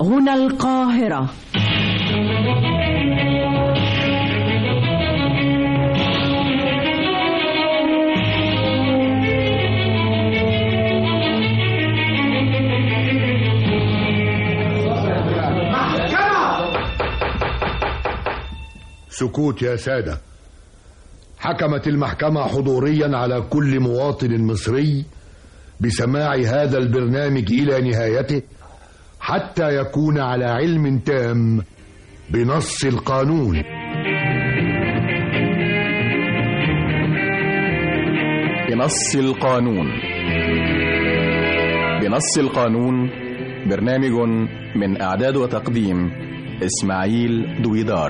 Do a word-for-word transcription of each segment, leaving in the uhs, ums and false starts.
هنا القاهرة. سكوت يا سادة. حكمت المحكمة حضوريا على كل مواطن مصري بسماع هذا البرنامج إلى نهايته حتى يكون على علم تام بنص القانون. بنص القانون. بنص القانون برنامج من إعداد وتقديم إسماعيل دويدار.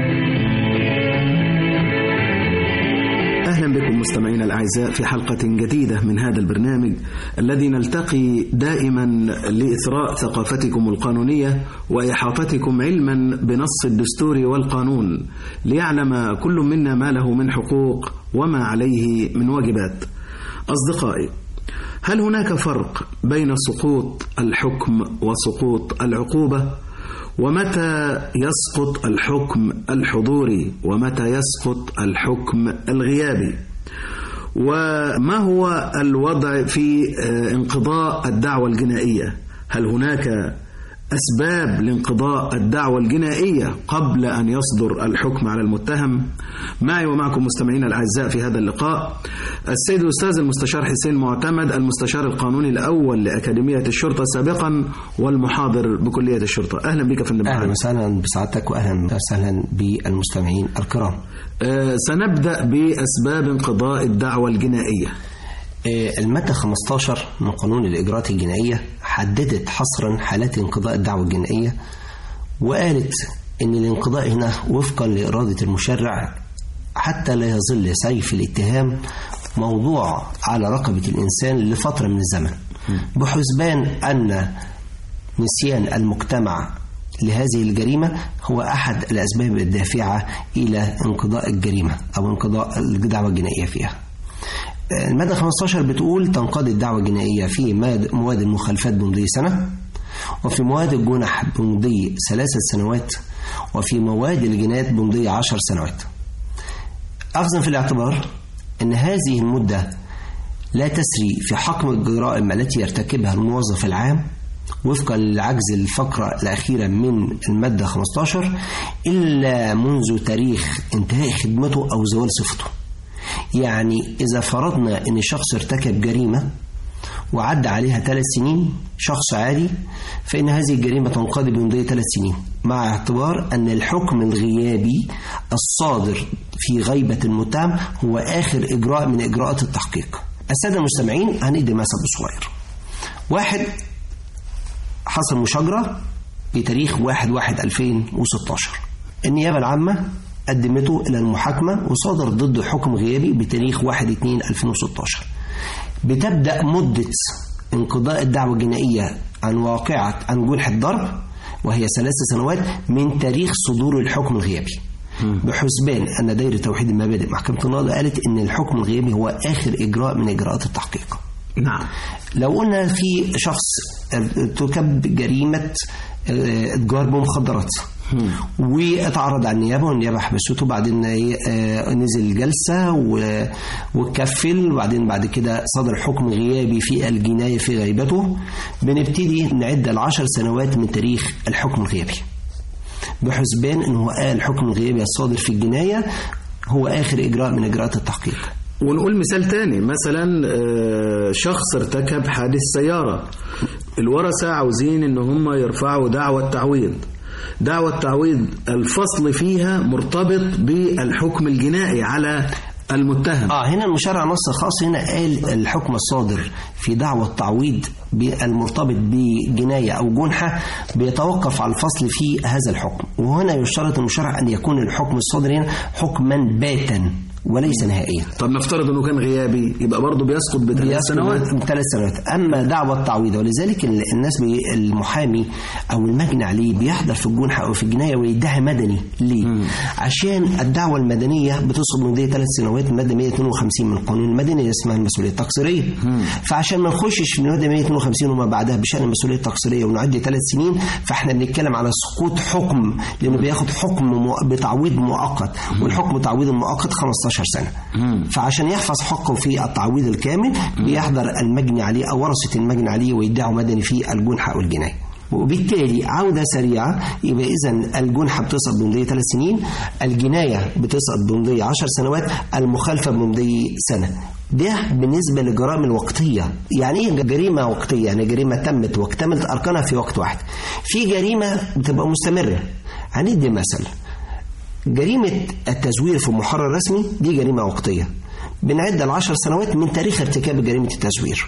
أهلا بكم مستمعينا الأعزاء في حلقة جديدة من هذا البرنامج الذي نلتقي دائما لإثراء ثقافتكم القانونية وإحاطتكم علما بنص الدستور والقانون ليعلم كل منا ما له من حقوق وما عليه من واجبات. أصدقائي، هل هناك فرق بين سقوط الحكم وسقوط العقوبة؟ ومتى يسقط الحكم الحضوري ومتى يسقط الحكم الغيابي؟ وما هو الوضع في انقضاء الدعوى الجنائية؟ هل هناك أسباب لانقضاء الدعوى الجنائية قبل أن يصدر الحكم على المتهم؟ معي ومعكم مستمعينا الأعزاء في هذا اللقاء السيد الأستاذ المستشار حسين معتمد، المستشار القانوني الأول لأكاديمية الشرطة سابقا والمحاضر بكلية الشرطة. أهلا بك فندم. أهلا وسهلا بسعادتك وأهلا وسهلا بالمستمعين الكرام. أه سنبدأ بأسباب انقضاء الدعوى الجنائية. المادة خمسة عشر من قانون الإجراءات الجنائية حددت حصرا حالات انقضاء الدعوى الجنائية، وقالت إن الانقضاء هنا وفقا لإرادة المشرع حتى لا يظل سيف الاتهام موضوع على رقبة الإنسان لفترة من الزمن، بحسبان أن نسيان المجتمع لهذه الجريمة هو أحد الأسباب الدافعة إلى انقضاء الجريمة أو انقضاء الدعوى الجنائية فيها. المادة خمسة عشر بتقول تنقضي الدعوى الجنائية في مواد المخالفات بمضي سنة، وفي مواد الجنح بمضي ثلاثة سنوات، وفي مواد الجنايات بمضي عشر سنوات، أخذا في الاعتبار أن هذه المدة لا تسري في حكم الجرائم التي يرتكبها الموظف العام وفقا لعجز الفقرة الأخيرة من المادة خمسة عشر إلا منذ تاريخ انتهاء خدمته أو زوال صفته. يعني إذا فرضنا أن شخص ارتكب جريمة وعدى عليها ثلاث سنين، شخص عادي، فإن هذه الجريمة تنقضي بمضي ثلاث سنين، مع اعتبار أن الحكم الغيابي الصادر في غيبة المتهم هو آخر إجراء من إجراءات التحقيق. السادة المستمعين هندي مثل صغير. واحد حصل مشاجرة بتاريخ واحد واحد ألفين وستة عشر، النيابة العامة قدمته إلى المحاكمة وصدر ضده حكم غيابي بتاريخ واحد اتنين ألفين وستة عشر. بتبدأ مدة انقضاء الدعوى الجنائية عن واقعة عن جنح الضرب وهي ثلاث سنوات من تاريخ صدور الحكم الغيابي، بحسبان أن دائرة توحيد المبادئ محكمة النقض قالت أن الحكم الغيابي هو آخر إجراء من إجراءات التحقيق. نعم. لو قلنا في شخص ارتكب جريمة اتجار بمخدرات واتعرض على النيابة والنيابة حبسته، بعدين نزل جلسة وكفل، وبعدين بعد كده صدر حكم غيابي في الجناية في غيبته، بنبتدي نعد العشر سنوات من تاريخ الحكم الغيابي، بحسبان أنه الحكم الغيابي الصادر في الجناية هو آخر إجراء من إجراءات التحقيق. ونقول مثال تاني، مثلا شخص ارتكب حادث سيارة، الورثة عاوزين ان هم يرفعوا دعوى تعويض. دعوى التعويض الفصل فيها مرتبط بالحكم الجنائي على المتهم. اه هنا المشرع نص خاص، هنا قال الحكم الصادر في دعوى التعويض المرتبط بجناية أو جنحة بيتوقف على الفصل في هذا الحكم، وهنا يشترط المشرع أن يكون الحكم الصادر هنا حكما باتا وليس نهائيا. طب نفترض انه كان غيابي، يبقى برضه بيسقط بثلاث سنوات. ثلاث سنوات. اما دعوى التعويض، ولذلك الناس بي المحامي او المجني عليه بيحضر في الجنحه او في الجنايه ويدعي مدني. ليه؟ مم. عشان الدعوه المدنيه بتسقط مدة ثلاث سنوات، الماده مئة واثنين وخمسين من القانون المدني اللي اسمها المسؤوليه التقصيريه. فعشان ما نخشش في الماده مئة واثنين وخمسين وما بعدها بشان المسؤوليه التقصيريه ونعد ثلاث سنين، فاحنا بنتكلم على سقوط حكم، لانه بياخد حكم بتعويض مؤقت، والحكم التعويض المؤقت خمستاشر سنه. مم. فعشان يحفظ حقه في التعويض الكامل بيحضر المجني عليه او ورثه المجني عليه ويدعوا مدني في الجنحه او الجنايه. وبالتالي عودة سريعة، يبقى إذن الجنحة بتسقط بمضي ثلاث سنين، الجناية بتسقط بمضي عشر سنوات، المخالفة بمضي سنة. ده بالنسبة للجرائم الوقتية. يعني إيه جريمة وقتية؟ يعني جريمة تمت واكتملت أركانها في وقت واحد. في جريمة بتبقى مستمرة. هندي مثل، جريمة التزوير في محرر رسمي دي جريمة وقتية، بنعد العشر سنوات من تاريخ ارتكاب جريمة التزوير.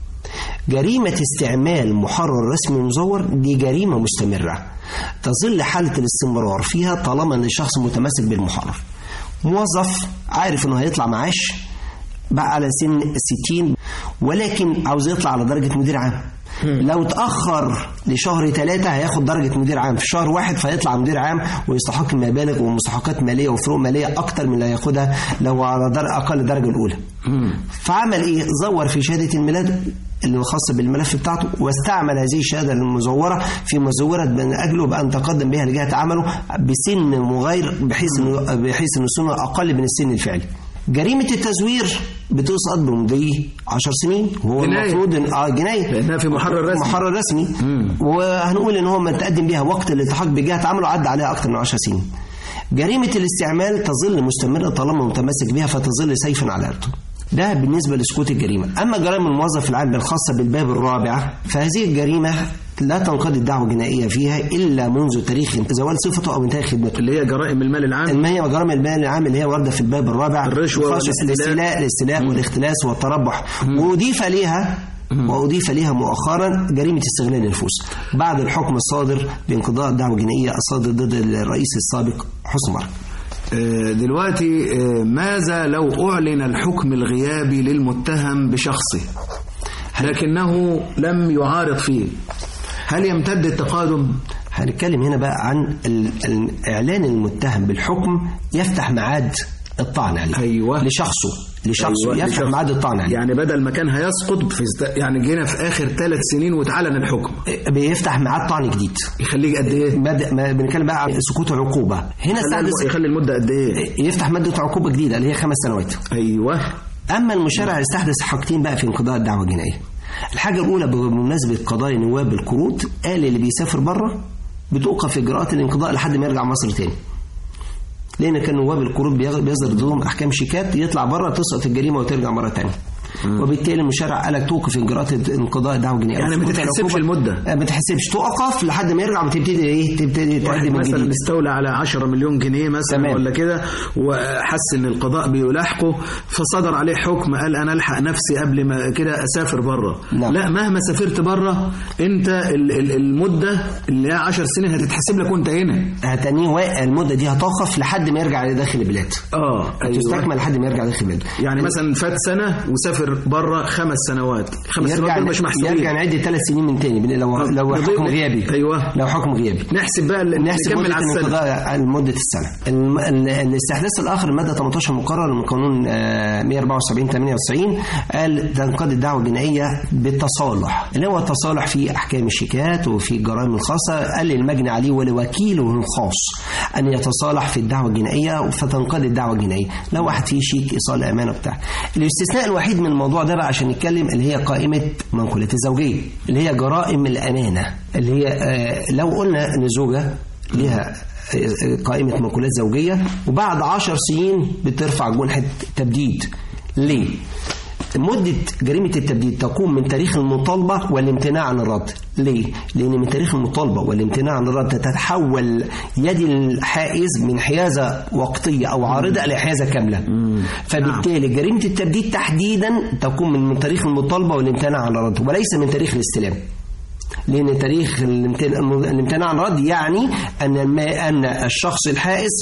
جريمة استعمال محرر رسمي مزور دي جريمة مستمرة، تظل حالة الاستمرار فيها طالما ان الشخص متمسك بالمحرر. موظف عارف انه هيطلع معاش بقى على سن ستين، ولكن عاوز يطلع على درجة مدير عام. لو تأخر لشهر ثلاثة هياخد درجة مدير عام في شهر واحد، فيطلع مدير عام ويستحق مبالغ ومستحقات مالية وفروق مالية أكتر من اللي هياخدها لو على در أقل درجة الأولى. فعمل إيه؟ زور في شهادة الميلاد اللي خاصة بالملف بتاعته، واستعمل هذه الشهادة المزورة في مزورة من أجله بأن تقدم بها لجهة عمله بسن مغاير، بحيث إنه بحيث إنه سنه أقل من السن الفعلي. جريمة التزوير بتسقط بمضي عشر سنين، هو المفروض ان اه جنايه لانها في محرر رسمي محرر رسمي وهنقول ان هو ما تقدم بها وقت الالتحاق بجهة عمله عدى عليها اكثر من عشر سنين. جريمة الاستعمال تظل مستمرة طالما متمسك بها، فتظل سيفا على رقبته. ده بالنسبة لسقوط الجريمة. أما جرائم الموظف العام الخاصة بالباب الرابع، فهذه الجريمة لا تنقضي الدعوة الجنائية فيها إلا منذ تاريخ زوال صفته أو انتهاء خدمته، اللي هي جرائم المال العام. ما هي جرائم المال العام اللي هي واردة في الباب الرابع، الرشوة والاستيلاء الاستيلاء والاختلاس والتربح. وأضيف ليها وأضيف ليها مؤخرا جريمة استغلال النفوس بعد الحكم الصادر بانقضاء الدعوة الجنائية الصادر ضد الرئيس السابق حسني مبارك. دلوقتي ماذا لو أعلن الحكم الغيابي للمتهم بشخصه لكنه لم يعارض فيه؟ هل يمتد التقادم؟ هنتكلم هنا بقى عن إعلان المتهم بالحكم يفتح ميعاد الطعن عليه. أيوة. لشخصه لشخصه أيوة. يفتح ميعاد الطعن عليه. يعني بدل ما كان هيسقط في يعني جينا في آخر ثلاث سنين واتعلن الحكم، بيفتح ميعاد طعن جديد. يخليه قد إيه؟ مد... بنتكلم بقى عن سقوط العقوبة. هنا يخلي, يخلي المدة قد إيه؟ يفتح مادة عقوبة جديدة اللي هي خمس سنوات. أيوة. أما المشرع استحدث حاجتين بقى في انقضاء الدعوة الجنائية. الحاجة الأولى بمناسبة قضايا نواب القروض، قال اللي بيسافر بره بتوقف إجراءات الانقضاء لحد ما يرجع مصر تاني، لأن كان نواب القروض بيصدر ضدهم أحكام شيكات، يطلع بره تسقط الجريمة وترجع مرة تانية. وبالتالي المشرع قال لك توقف إجراءات انقضاء الدعوة الجنائية. يعني ما تتحسبش المدة، ما تتحسبش، توقف لحد ما يرجع وتبتدي إيه تبتدي تعدي من جديد. مثلا استولى على عشرة مليون جنيه مثلا تمام. ولا كده، وحس إن القضاء بيلاحقه فصدر عليه حكم قال أنا ألحق نفسي قبل ما كده أسافر بره. نعم. لا، مهما سافرت بره أنت المدة اللي هي عشر سنين هتتحسب لك وأنت هنا. هتنيه المدة دي هتوقف لحد ما يرجع لداخل البلاد. اه أيوة. تستكمل لحد ما يرجع داخل البلاد. يعني مثلا فات سنة وسافر بره خمس سنوات، خمس سنوات مش محسوبين، يرجع نعد ثلاث سنين من تاني لو لو حكم غيابي. ايوه لو حكم غيابي نحسب بقى نحسب مدة الانقضاء لمدة السنة. الاستحداث الآخر المادة ثمانية عشر مقرر من قانون مئة وأربعة وسبعين ثمانية وتسعين قال تنقضي الدعوة الجنائية بالتصالح، اللي هو التصالح في أحكام الشيكات وفي الجرائم الخاصة. قال للمجني عليه ولوكيله الخاص أن يتصالح في الدعوة الجنائية فتنقضي الدعوة الجنائية لو واحد فيه شيك إيصال أمانة بتاع. الاستثناء الوحيد من الموضوع ده بقى عشان نتكلم اللي هي قائمة منقولات الزوجية، اللي هي جرائم الأمانة، اللي هي آه لو قلنا أن الزوجة لها قائمة منقولات زوجية وبعد عشر سنين بترفع جنحة تبديد. ليه؟ مدة جريمة التبديد تقوم من تاريخ المطالبة والامتناع عن الرد. ليه؟ لأن من تاريخ المطالبة والامتناع عن الرد تتحول يد الحائز من حيازة وقتية أو عارضة إلى حيازة كاملة. فبالتالي جريمة التبديد تحديدا تقوم من تاريخ المطالبة والامتناع عن الرد وليس من تاريخ الاستلام، لأن تاريخ الامتناع عن الرد يعني أن أن الشخص الحائز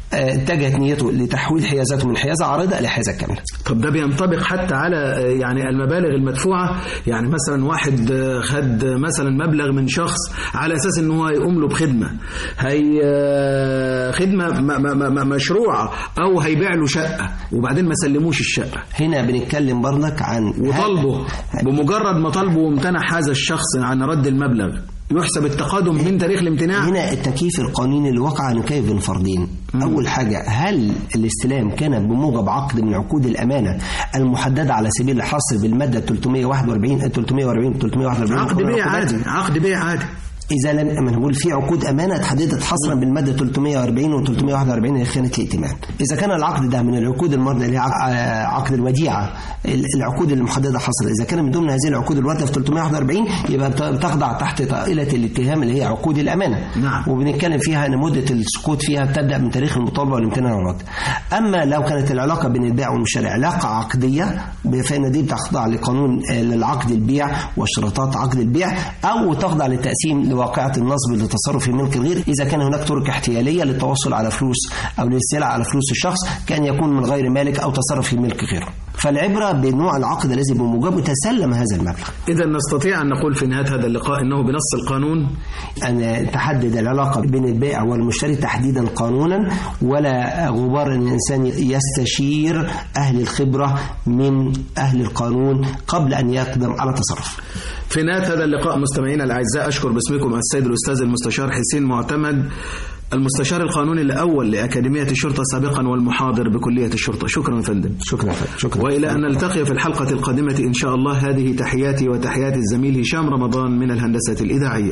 اتجهت نيته لتحويل حيازاته من حيازة عارضة إلى حيازة كاملة. طب ده بينطبق حتى على يعني المبالغ المدفوعة، يعني مثلا واحد خد مثلا مبلغ من شخص على أساس إن هو يقوم له بخدمة، هي خدمة مشروعة أو هيبيع له شقة وبعدين ما سلموش الشقة. هنا بنتكلم برضك عن وطلبه بمجرد ما طلبه وامتنع هذا الشخص عن رد المبلغ يحسب التقادم من تاريخ الامتناع. هنا التكييف القانوني اللي وقع نكيف بين فردين. أول حاجة، هل الاستلام كان بموجب عقد من عقود الأمانة المحددة على سبيل الحصر بالمادة ثلاثمائة وواحد وأربعين ثلاثمائة وأربعين ثلاثمائة وواحد وأربعين عقد بيع عادي، عقد بيع عادي. إذا لم أنا بقول في عقود أمانة تحددت حصرا بالمادة ثلاثمائة وأربعين و ثلاثمائة وواحد وأربعين لخيانة الائتمان. إذا كان العقد ده من العقود الماردة اللي هي عقد الوديعة، العقود المحددة حصرا، إذا كان من ضمن هذه العقود الواردة في ثلاثمائة وواحد وأربعين يبقى بتخضع تحت طائلة الاتهام اللي هي عقود الأمانة. نعم. وبنتكلم فيها أن مدة السقوط فيها تبدأ من تاريخ المطالبة والامتنان والرد. أما لو كانت العلاقة بين البائع والمشتري علاقة عقدية فإن دي بتخضع لقانون للعقد البيع وشروطات عقد البيع، أو تخضع للتقسيم لواقعة النصب لتصرف في ملك الغير. إذا كان هناك طرق احتيالية للتوصل على فلوس أو للاستيلاء على فلوس الشخص كان يكون من غير مالك أو تصرف في ملك غيره. فالعبرة بنوع العقد الذي بموجبه تسلم هذا المبلغ. إذا نستطيع أن نقول في نهاية هذا اللقاء أنه بنص القانون أن تحدد العلاقة بين البائع والمشتري تحديدا قانونا، ولا غبار أن الإنسان يستشير أهل الخبرة من أهل القانون قبل أن يقدم على تصرف. في نهاية هذا اللقاء مستمعينا الأعزاء أشكر باسمكم السيد الأستاذ المستشار حسين معتمد، المستشار القانوني الأول لأكاديمية الشرطة سابقا والمحاضر بكلية الشرطة. شكرا فندم. شكرا شكرا. وإلى أن نلتقي في الحلقة القادمة إن شاء الله. هذه تحياتي وتحيات الزميل هشام رمضان من الهندسة الإذاعية.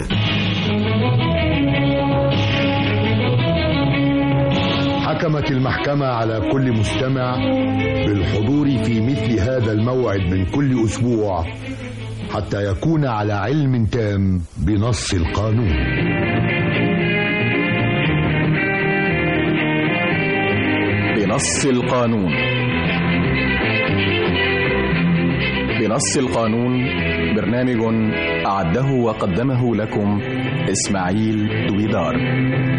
حكمت المحكمة على كل مستمع بالحضور في مثل هذا الموعد من كل أسبوع حتى يكون على علم تام بنص القانون. بنص القانون. بنص القانون برنامج أعده وقدمه لكم إسماعيل دويدار.